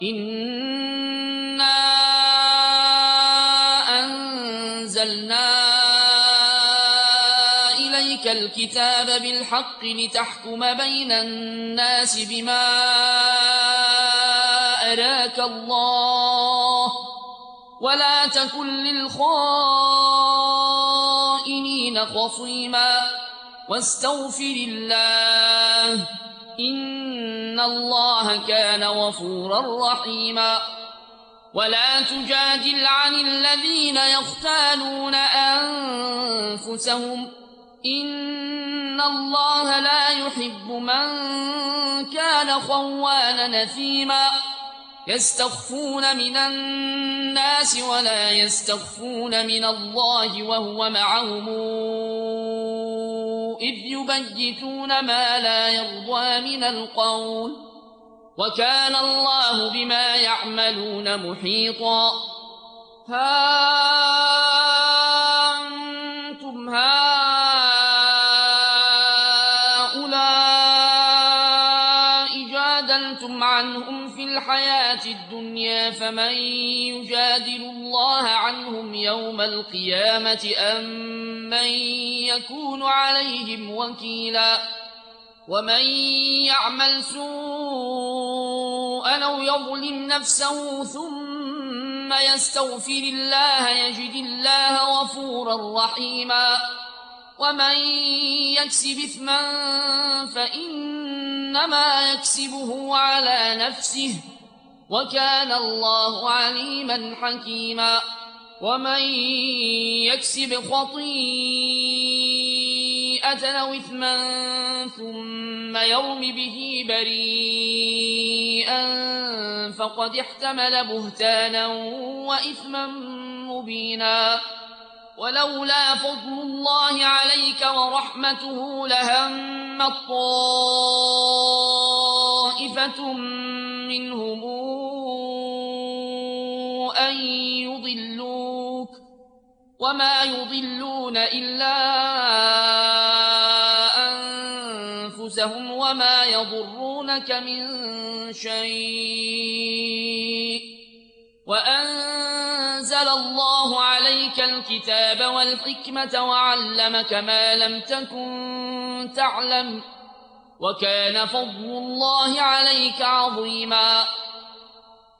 إنا أنزلنا إليك الكتاب بالحق لتحكم بين الناس بما أراك الله ولا تكن للخائنين خصيما واستغفر الله إن الله كان غفورا رحيما ولا تجادل عن الذين يختانون أنفسهم إن الله لا يحب من كان خوانا نثيما يستخفون من الناس ولا يستخفون من الله وهو معهم إذ يبيتون ما لا يرضى من القول وكان الله بما يعملون محيطا ها أنتم هؤلاء جادلتم عنهم في الحياة الدنيا فمن يجادل الله عنهم يوم القيامة أم من يكون عليهم وكيلا ومن يعمل سوءا أو يظلم نفسه ثم يستغفر الله يجد الله غفورا رحيما ومن يكسب إثما فإنما يكسبه على نفسه وكان الله عليما حكيما ومن يكسب خطيئة أو إثما ثم يرم به بريئا فقد احتمل بهتانا وإثما مبينا ولولا فضل الله عليك ورحمته لهمت طائفة منهم أن يضلوك وما يضلون إلا أنفسهم وما يضرونك من شيء وأنزل الله عليك الكتاب والحكمة وعلمك ما لم تكن تعلم وكان فضل الله عليك عظيما